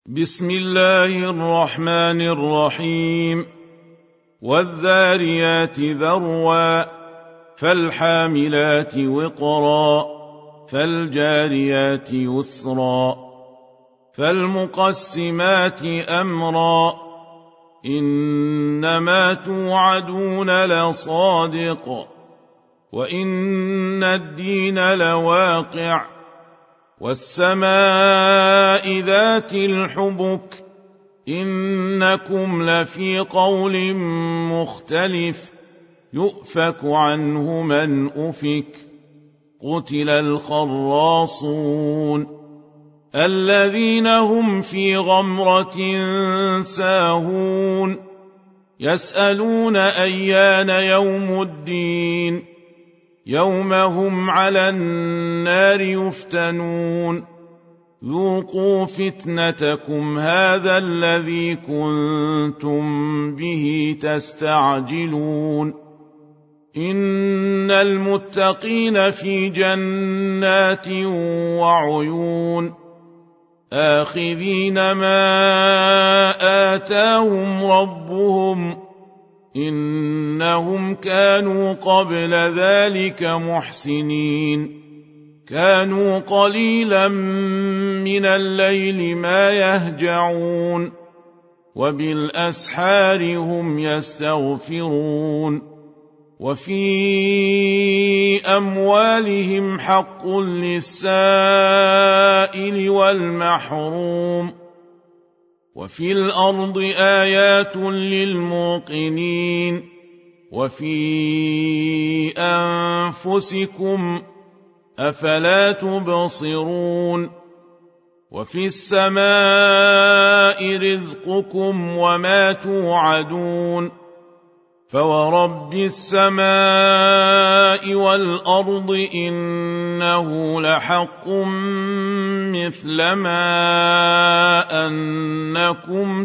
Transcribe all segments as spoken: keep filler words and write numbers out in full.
بسم الله الرحمن الرحيم. والذاريات ذروا فالحاملات وقرا فالجاريات يسرا فالمقسمات أمرا إنما توعدون لصادق وإن الدين لواقع والسماء ذات الحبك إنكم لفي قول مختلف يؤفك عنه من أفك قتل الخراصون الذين هم في غمرة ساهون يسألون أيان يوم الدين يوم هم على النار يفتنون ذوقوا فتنتكم هذا الذي كنتم به تستعجلون إن المتقين في جنات وعيون آخذين ما آتاهم ربهم إنهم كانوا قبل ذلك محسنين كانوا قليلا من الليل ما يهجعون وبالأسحار هم يستغفرون وفي أموالهم حق للسائل والمحروم وفي الأرض آيات للموقنين وفي أنفسكم أفلا تبصرون وفي السماء رزقكم وما توعدون فورب السماء والأرض إنه لحق مثل ما أنكم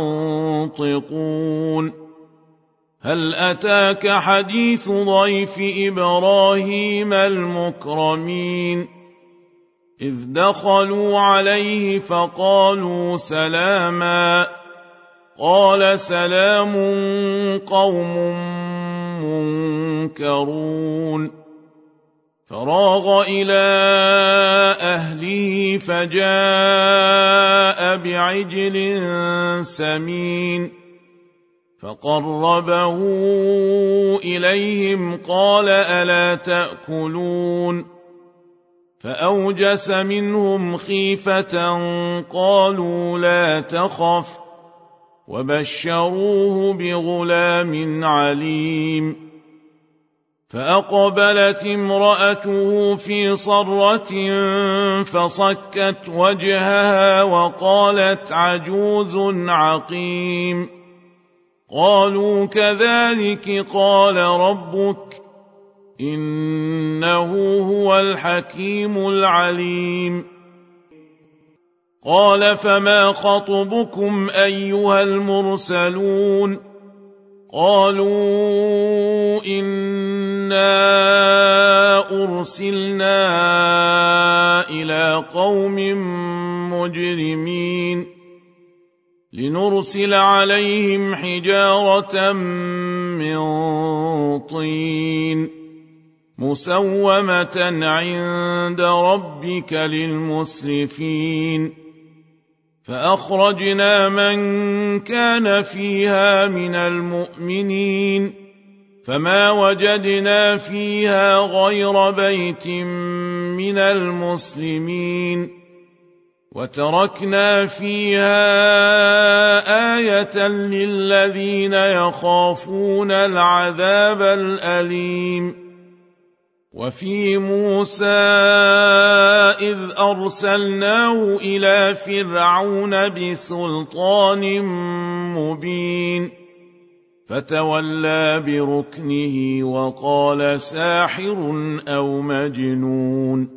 تنطقون هل أتاك حديث ضيف إبراهيم المكرمين إذ دخلوا عليه فقالوا سلاما قال سلام قوم منكرون فراغ إلى أهله فجاء بعجل سمين فقربه إليهم قال ألا تأكلون فأوجس منهم خيفة قالوا لا تخف وبشروه بغلام عليم فأقبلت امرأته في صرة فصكت وجهها وقالت عجوز عقيم قالوا كذلك قال ربك إنه هو الحكيم العليم قال فما خطبكم أيها المرسلون قالوا إنا أرسلنا إلى قوم مجرمين لنرسل عليهم حجارة من طين مسومة عند ربك للمسرفين فأخرجنا من كان فيها من المؤمنين فما وجدنا فيها غير بيت من المسلمين وتركنا فيها آية للذين يخافون العذاب الأليم وفي موسى إذ أرسلناه إلى فرعون بسلطان مبين فتولى بركنه وقال ساحر أو مجنون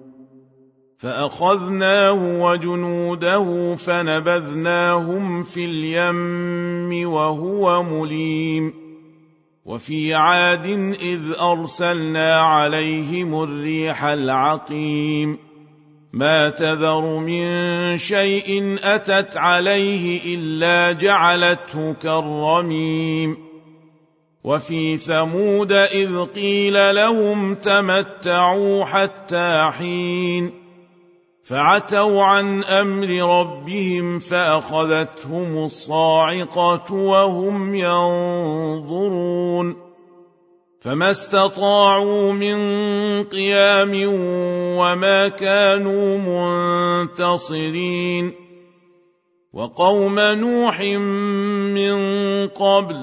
فأخذناه وجنوده فنبذناهم في اليم وهو مليم وفي عاد إذ أرسلنا عليهم الريح العقيم ما تذر من شيء أتت عليه إلا جعلته كالرميم وفي ثمود إذ قيل لهم تمتعوا حتى حين فعتوا عن أمر ربهم فأخذتهم الصاعقة وهم ينظرون فما استطاعوا من قيام وما كانوا منتصرين وقوم نوح من قبل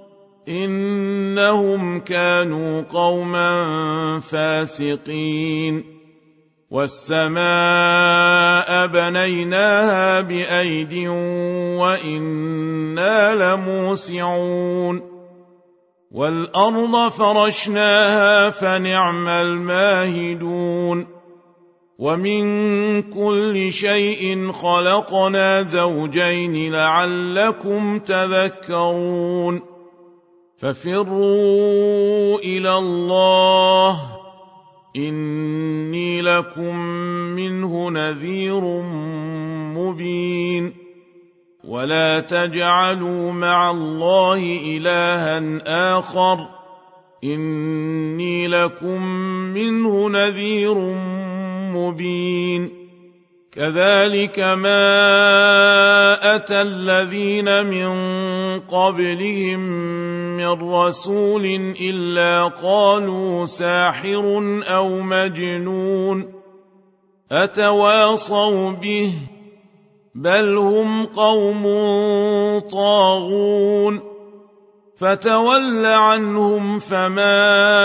إنهم كانوا قوما فاسقين والسماء بنيناها بأيد وإنا لموسعون والأرض فرشناها فنعم الماهدون ومن كل شيء خلقنا زوجين لعلكم تذكرون ففروا إلى الله إني لكم منه نذير مبين ولا تجعلوا مع الله إلها آخر إني لكم منه نذير مبين كذلك ما أتى الذين من قبلهم من رسول إلا قالوا ساحر أو مجنون أتواصوا به بل هم قوم طاغون فتول عنهم فما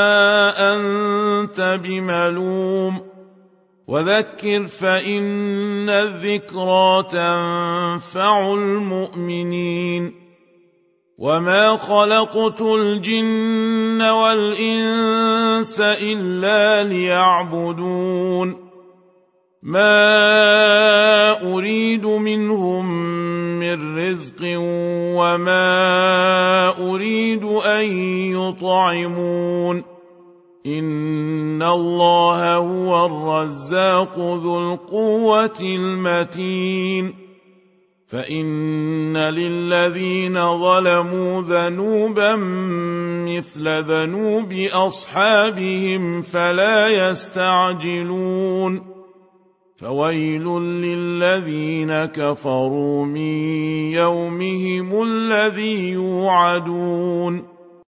أنت بملوم وذكر فإن الذكرى تنفع المؤمنين وما خلقت الجن والإنس إلا ليعبدون ما أريد منهم من رزق وما أريد أن يطعمون إن الله هو الرزاق ذو القوة المتين فإن للذين ظلموا ذنوبا مثل ذنوب أصحابهم فلا يستعجلون فويل للذين كفروا من يومهم الذي يوعدون